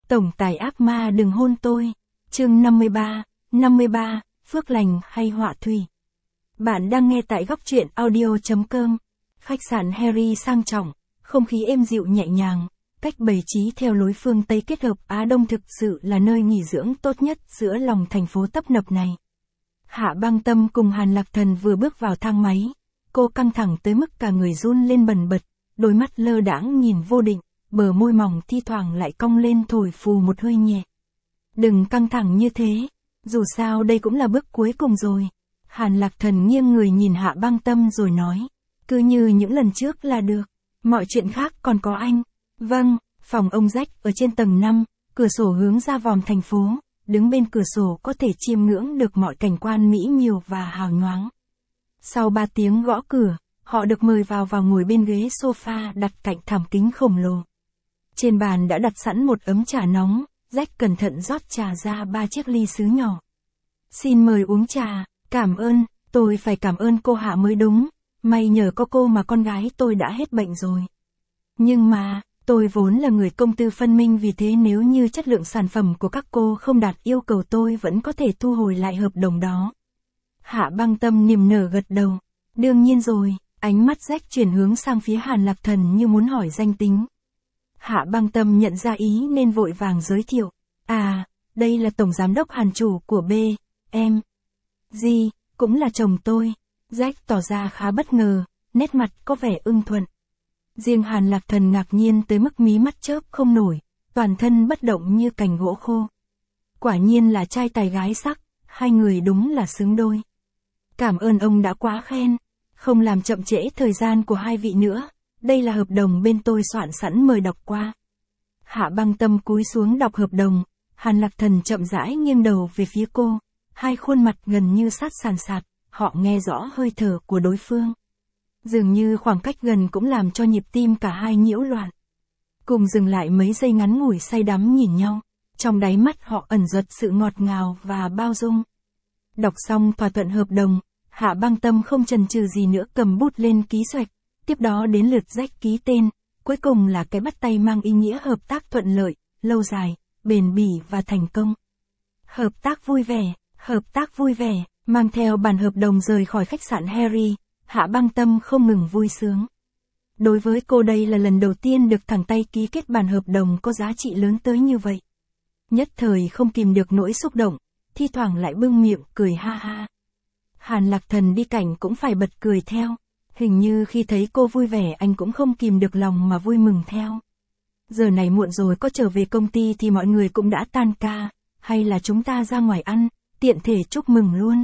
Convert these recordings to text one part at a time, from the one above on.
Tổng tài ác ma đừng hôn tôi. Chương 53, phước lành hay họa thủy. Bạn đang nghe tại góc truyện audio.com. Khách sạn Harry sang trọng, không khí êm dịu nhẹ nhàng, cách bày trí theo lối phương Tây kết hợp Á Đông thực sự là nơi nghỉ dưỡng tốt nhất giữa lòng thành phố tấp nập này. Hạ Băng Tâm cùng Hàn Lạc Thần vừa bước vào thang máy, cô căng thẳng tới mức cả người run lên bần bật, đôi mắt lơ đãng nhìn vô định, bờ môi mỏng thi thoảng lại cong lên thổi phù một hơi nhẹ. Đừng căng thẳng như thế, dù sao đây cũng là bước cuối cùng rồi. Hàn Lạc Thần nghiêng người nhìn Hạ Băng Tâm rồi nói, cứ như những lần trước là được, mọi chuyện khác còn có anh. Vâng, phòng ông Jack ở trên tầng 5, cửa sổ hướng ra vòm thành phố, đứng bên cửa sổ có thể chiêm ngưỡng được mọi cảnh quan mỹ miều và hào nhoáng. Sau 3 tiếng gõ cửa, họ được mời vào ngồi bên ghế sofa đặt cạnh thảm kính khổng lồ. Trên bàn đã đặt sẵn một ấm trà nóng, Jack cẩn thận rót trà ra 3 chiếc ly sứ nhỏ. Xin mời uống trà, cảm ơn, tôi phải cảm ơn cô Hạ mới đúng, may nhờ có cô mà con gái tôi đã hết bệnh rồi. Nhưng mà, tôi vốn là người công tư phân minh, vì thế nếu như chất lượng sản phẩm của các cô không đạt yêu cầu tôi vẫn có thể thu hồi lại hợp đồng đó. Hạ Băng Tâm niềm nở gật đầu. Đương nhiên rồi, ánh mắt Jack chuyển hướng sang phía Hàn Lạc Thần như muốn hỏi danh tính. Hạ Băng Tâm nhận ra ý nên vội vàng giới thiệu. À, đây là tổng giám đốc Hàn chủ của B.M.G, cũng là chồng tôi. Jack tỏ ra khá bất ngờ, nét mặt có vẻ ưng thuận. Riêng Hàn Lạc Thần ngạc nhiên tới mức mí mắt chớp không nổi, toàn thân bất động như cành gỗ khô. Quả nhiên là trai tài gái sắc, hai người đúng là xứng đôi. Cảm ơn ông đã quá khen, không làm chậm trễ thời gian của hai vị nữa, đây là hợp đồng bên tôi soạn sẵn mời đọc qua. Hạ Băng Tâm cúi xuống đọc hợp đồng, Hàn Lạc Thần chậm rãi nghiêng đầu về phía cô, hai khuôn mặt gần như sát sàn sạt, họ nghe rõ hơi thở của đối phương. Dường như khoảng cách gần cũng làm cho nhịp tim cả hai nhiễu loạn. Cùng dừng lại mấy giây ngắn ngủi say đắm nhìn nhau, trong đáy mắt họ ẩn dật sự ngọt ngào và bao dung. Đọc xong thỏa thuận hợp đồng, Hạ Băng Tâm không chần chừ gì nữa cầm bút lên ký xoạch, tiếp đó đến lượt Jack ký tên, cuối cùng là cái bắt tay mang ý nghĩa hợp tác thuận lợi, lâu dài, bền bỉ và thành công. Hợp tác vui vẻ, mang theo bản hợp đồng rời khỏi khách sạn Harry, Hạ Băng Tâm không ngừng vui sướng. Đối với cô đây là lần đầu tiên được thẳng tay ký kết bản hợp đồng có giá trị lớn tới như vậy. Nhất thời không kìm được nỗi xúc động, thi thoảng lại bưng miệng cười ha ha. Hàn Lạc Thần đi cạnh cũng phải bật cười theo, hình như khi thấy cô vui vẻ anh cũng không kìm được lòng mà vui mừng theo. Giờ này muộn rồi, có trở về công ty thì mọi người cũng đã tan ca, hay là chúng ta ra ngoài ăn, tiện thể chúc mừng luôn.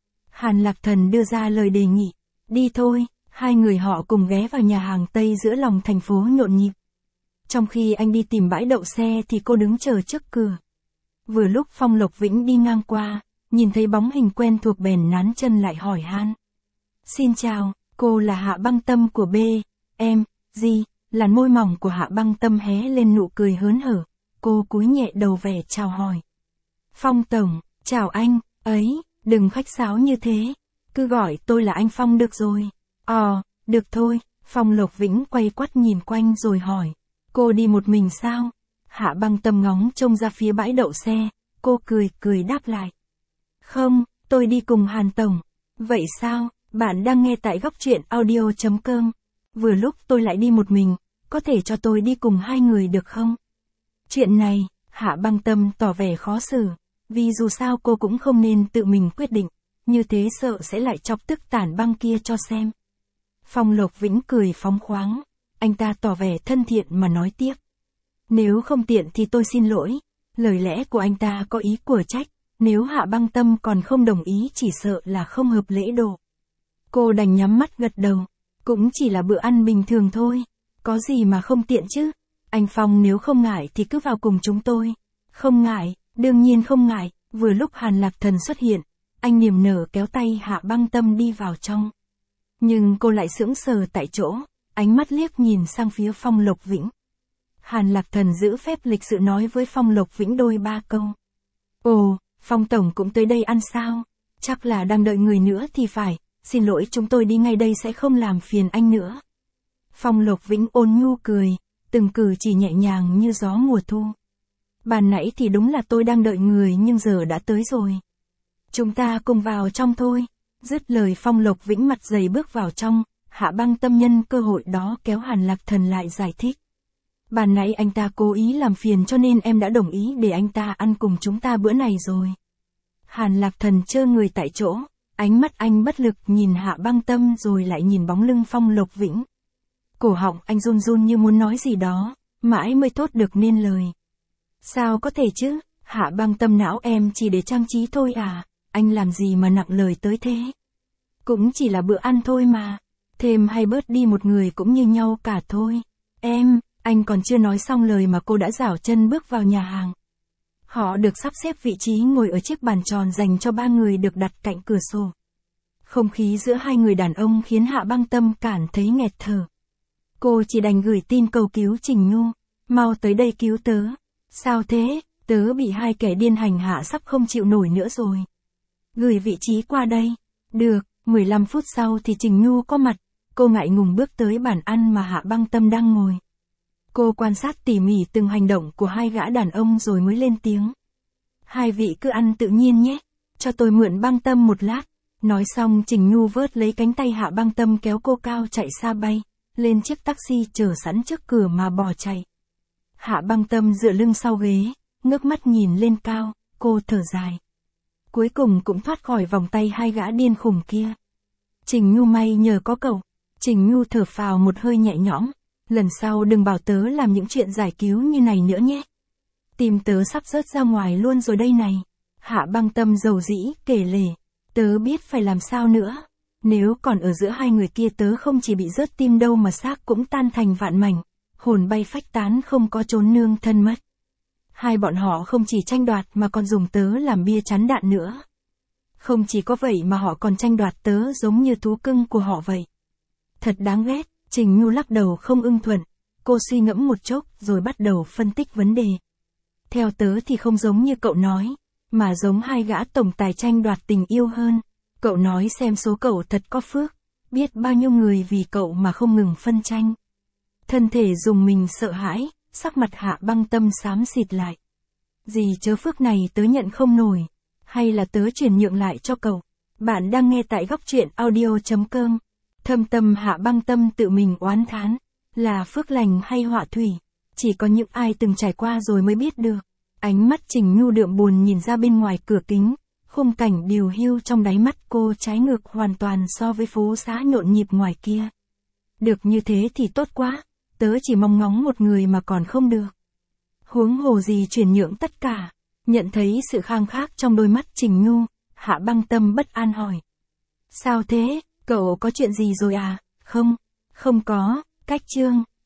Hàn Lạc Thần đưa ra lời đề nghị, đi thôi, hai người họ cùng ghé vào nhà hàng Tây giữa lòng thành phố nhộn nhịp. Trong khi anh đi tìm bãi đậu xe thì cô đứng chờ trước cửa. Vừa lúc Phong Lộc Vĩnh đi ngang qua, nhìn thấy bóng hình quen thuộc bèn nán chân lại hỏi han. Xin chào, cô là Hạ Băng Tâm của B.M.G. Làn môi mỏng của Hạ Băng Tâm hé lên nụ cười hớn hở, cô cúi nhẹ đầu vẻ chào hỏi. Phong tổng, chào anh, ấy, đừng khách sáo như thế, cứ gọi tôi là anh Phong được rồi. Được thôi, Phong Lộc Vĩnh quay quắt nhìn quanh rồi hỏi, cô đi một mình sao? Hạ Băng Tâm ngóng trông ra phía bãi đậu xe, cô cười đáp lại. Không, tôi đi cùng Hàn tổng. Vậy sao, bạn đang nghe tại góc truyện audio.com. Vừa lúc tôi lại đi một mình, có thể cho tôi đi cùng hai người được không? Chuyện này, Hạ Băng Tâm tỏ vẻ khó xử, vì dù sao cô cũng không nên tự mình quyết định, như thế sợ sẽ lại chọc tức Tản Băng kia cho xem. Phong Lộc Vĩnh cười phóng khoáng, anh ta tỏ vẻ thân thiện mà nói tiếp. Nếu không tiện thì tôi xin lỗi, lời lẽ của anh ta có ý của trách, nếu Hạ Băng Tâm còn không đồng ý chỉ sợ là không hợp lễ độ. Cô đành nhắm mắt gật đầu, cũng chỉ là bữa ăn bình thường thôi, có gì mà không tiện chứ, anh Phong nếu không ngại thì cứ vào cùng chúng tôi. Không ngại, đương nhiên không ngại. Vừa lúc Hàn Lạc Thần xuất hiện, anh niềm nở kéo tay Hạ Băng Tâm đi vào trong. Nhưng cô lại sững sờ tại chỗ, ánh mắt liếc nhìn sang phía Phong Lộc Vĩnh. Hàn Lạc Thần giữ phép lịch sự nói với Phong Lộc Vĩnh đôi ba câu. Ồ, Phong tổng cũng tới đây ăn sao? Chắc là đang đợi người nữa thì phải, xin lỗi chúng tôi đi ngay đây sẽ không làm phiền anh nữa. Phong Lộc Vĩnh ôn nhu cười, từng cử chỉ nhẹ nhàng như gió mùa thu. Ban nãy thì đúng là tôi đang đợi người nhưng giờ đã tới rồi. Chúng ta cùng vào trong thôi. Dứt lời Phong Lộc Vĩnh mặt dày bước vào trong, Hạ Băng Tâm nhân cơ hội đó kéo Hàn Lạc Thần lại giải thích. Ban nãy anh ta cố ý làm phiền cho nên em đã đồng ý để anh ta ăn cùng chúng ta bữa này rồi. Hàn Lạc Thần trơ người tại chỗ, ánh mắt anh bất lực nhìn Hạ Băng Tâm rồi lại nhìn bóng lưng Phong Lộc Vĩnh. Cổ họng anh run run như muốn nói gì đó, mãi mới thốt được nên lời. Sao có thể chứ, Hạ Băng Tâm não em chỉ để trang trí thôi à, anh làm gì mà nặng lời tới thế. Cũng chỉ là bữa ăn thôi mà, thêm hay bớt đi một người cũng như nhau cả thôi. Anh còn chưa nói xong lời mà cô đã giảo chân bước vào nhà hàng. Họ được sắp xếp vị trí ngồi ở chiếc bàn tròn dành cho 3 người được đặt cạnh cửa sổ. Không khí giữa hai người đàn ông khiến Hạ Băng Tâm cảm thấy nghẹt thở. Cô chỉ đành gửi tin cầu cứu Trình Nhu, mau tới đây cứu tớ. Sao thế, tớ bị hai kẻ điên hành hạ sắp không chịu nổi nữa rồi. Gửi vị trí qua đây. Được, 15 phút sau thì Trình Nhu có mặt, cô ngại ngùng bước tới bàn ăn mà Hạ Băng Tâm đang ngồi. Cô quan sát tỉ mỉ từng hành động của hai gã đàn ông rồi mới lên tiếng. Hai vị cứ ăn tự nhiên nhé, cho tôi mượn Băng Tâm một lát. Nói xong Trình Nhu vớt lấy cánh tay Hạ Băng Tâm kéo cô cao chạy xa bay, lên chiếc taxi chờ sẵn trước cửa mà bỏ chạy. Hạ Băng Tâm dựa lưng sau ghế, ngước mắt nhìn lên cao, cô thở dài. Cuối cùng cũng thoát khỏi vòng tay hai gã điên khùng kia. Trình Nhu may nhờ có cậu. Trình Nhu thở phào một hơi nhẹ nhõm. Lần sau đừng bảo tớ làm những chuyện giải cứu như này nữa nhé. Tim tớ sắp rớt ra ngoài luôn rồi đây này. Hạ Băng Tâm dầu dĩ, kể lể. Tớ biết phải làm sao nữa. Nếu còn ở giữa hai người kia tớ không chỉ bị rớt tim đâu mà xác cũng tan thành vạn mảnh. Hồn bay phách tán không có chốn nương thân mất. Hai bọn họ không chỉ tranh đoạt mà còn dùng tớ làm bia chắn đạn nữa. Không chỉ có vậy mà họ còn tranh đoạt tớ giống như thú cưng của họ vậy. Thật đáng ghét. Trình Nhu lắc đầu không ưng thuận. Cô suy ngẫm một chốc rồi bắt đầu phân tích vấn đề. Theo tớ thì không giống như cậu nói, mà giống hai gã tổng tài tranh đoạt tình yêu hơn. Cậu nói xem số cậu thật có phước, biết bao nhiêu người vì cậu mà không ngừng phân tranh. Thân thể dùng mình sợ hãi, sắc mặt Hạ Băng Tâm xám xịt lại. Gì chớ phước này tớ nhận không nổi, hay là tớ chuyển nhượng lại cho cậu. Bạn đang nghe tại Góc Truyện Audio.com. Thâm tâm Hạ Băng Tâm tự mình oán thán, là phước lành hay họa thủy, chỉ có những ai từng trải qua rồi mới biết được. Ánh mắt Trình Nhu đượm buồn nhìn ra bên ngoài cửa kính, khung cảnh điều hưu trong đáy mắt cô trái ngược hoàn toàn so với phố xá nhộn nhịp ngoài kia. Được như thế thì tốt quá, tớ chỉ mong ngóng một người mà còn không được. Huống hồ gì chuyển nhượng tất cả. Nhận thấy sự khang khác trong đôi mắt Trình Nhu, Hạ Băng Tâm bất an hỏi. Sao thế? Cậu có chuyện gì rồi à? Không có, Cách Trương.